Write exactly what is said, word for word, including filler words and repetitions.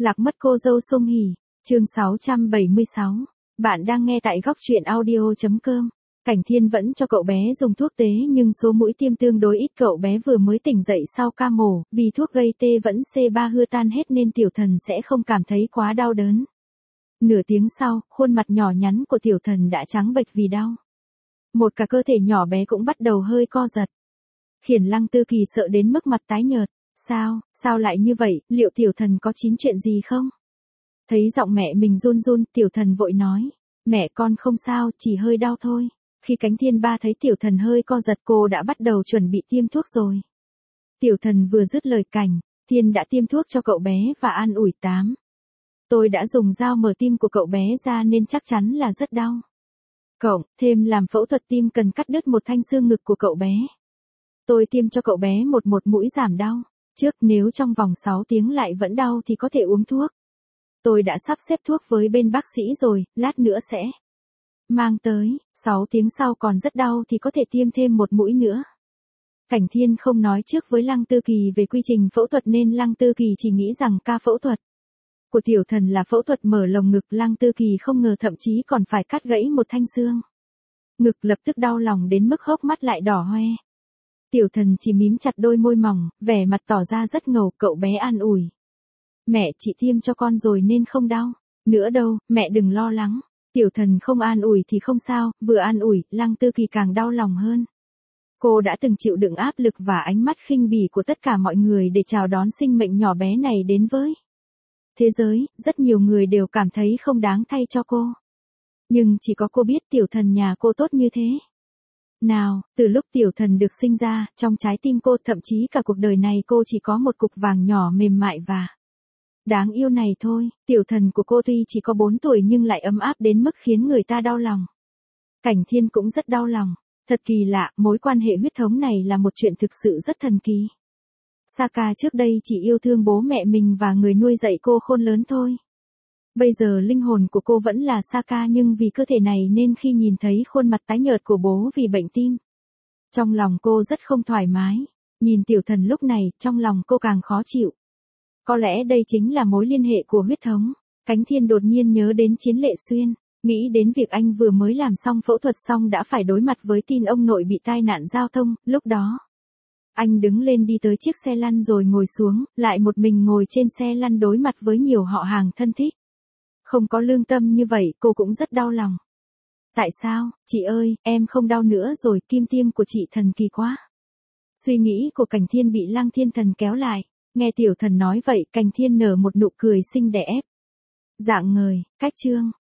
Lạc mất cô dâu Song Hỷ, chương sáu trăm bảy mươi sáu. Bạn đang nghe tại góc truyện audio.com. Cảnh Thiên vẫn cho cậu bé dùng thuốc tế nhưng số mũi tiêm tương đối ít, cậu bé vừa mới tỉnh dậy sau ca mổ, vì thuốc gây tê vẫn xê ba hưa tan hết nên tiểu thần sẽ không cảm thấy quá đau đớn. Nửa tiếng sau, khuôn mặt nhỏ nhắn của tiểu thần đã trắng bệch vì đau. Một cả cơ thể nhỏ bé cũng bắt đầu hơi co giật. Khiến Lăng Tư Kỳ sợ đến mức mặt tái nhợt. Sao, sao lại như vậy, liệu tiểu thần có chín chuyện gì không? Thấy giọng mẹ mình run run, tiểu thần vội nói. Mẹ con không sao, chỉ hơi đau thôi. Khi Cánh Thiên Ba thấy tiểu thần hơi co giật, cô đã bắt đầu chuẩn bị tiêm thuốc rồi. Tiểu thần vừa dứt lời, Cảnh Thiên đã tiêm thuốc cho cậu bé và an ủi tám. Tôi đã dùng dao mở tim của cậu bé ra nên chắc chắn là rất đau. Cộng, thêm làm phẫu thuật tim cần cắt đứt một thanh xương ngực của cậu bé. Tôi tiêm cho cậu bé một một mũi giảm đau. Trước nếu trong vòng sáu tiếng lại vẫn đau thì có thể uống thuốc. Tôi đã sắp xếp thuốc với bên bác sĩ rồi, lát nữa sẽ mang tới. Sáu tiếng sau còn rất đau thì có thể tiêm thêm một mũi nữa. Cảnh Thiên không nói trước với Lăng Tư Kỳ về quy trình phẫu thuật nên Lăng Tư Kỳ chỉ nghĩ rằng ca phẫu thuật của tiểu thần là phẫu thuật mở lồng ngực. Lăng Tư Kỳ không ngờ thậm chí còn phải cắt gãy một thanh xương. Ngực lập tức đau lòng đến mức hốc mắt lại đỏ hoe. Tiểu thần chỉ mím chặt đôi môi mỏng, vẻ mặt tỏ ra rất ngầu. Cậu bé an ủi. Mẹ, chị tiêm cho con rồi nên không đau nữa đâu, mẹ đừng lo lắng. Tiểu thần không an ủi thì không sao, vừa an ủi, Lăng Tư Kỳ càng đau lòng hơn. Cô đã từng chịu đựng áp lực và ánh mắt khinh bỉ của tất cả mọi người để chào đón sinh mệnh nhỏ bé này đến với thế giới. Rất nhiều người đều cảm thấy không đáng thay cho cô. Nhưng chỉ có cô biết tiểu thần nhà cô tốt như thế nào. Từ lúc tiểu thần được sinh ra, trong trái tim cô, thậm chí cả cuộc đời này cô chỉ có một cục vàng nhỏ mềm mại và đáng yêu này thôi. Tiểu thần của cô tuy chỉ có bốn tuổi nhưng lại ấm áp đến mức khiến người ta đau lòng. Cảnh Thiên cũng rất đau lòng. Thật kỳ lạ, mối quan hệ huyết thống này là một chuyện thực sự rất thần kỳ. Saka trước đây chỉ yêu thương bố mẹ mình và người nuôi dạy cô khôn lớn thôi. Bây giờ linh hồn của cô vẫn là Saka nhưng vì cơ thể này nên khi nhìn thấy khuôn mặt tái nhợt của bố vì bệnh tim, trong lòng cô rất không thoải mái. Nhìn tiểu thần lúc này, trong lòng cô càng khó chịu. Có lẽ đây chính là mối liên hệ của huyết thống. Cánh Thiên đột nhiên nhớ đến Chiến Lệ Xuyên, nghĩ đến việc anh vừa mới làm xong phẫu thuật xong đã phải đối mặt với tin ông nội bị tai nạn giao thông. Lúc đó, anh đứng lên đi tới chiếc xe lăn rồi ngồi xuống, lại một mình ngồi trên xe lăn đối mặt với nhiều họ hàng thân thích. Không có lương tâm như vậy, cô cũng rất đau lòng. Tại sao, chị ơi, em không đau nữa rồi, kim tiêm của chị thần kỳ quá. Suy nghĩ của Cảnh Thiên bị Lăng Thiên Thần kéo lại. Nghe tiểu thần nói vậy, Cảnh Thiên nở một nụ cười xinh đẹp. Dạng ngời, cách chương.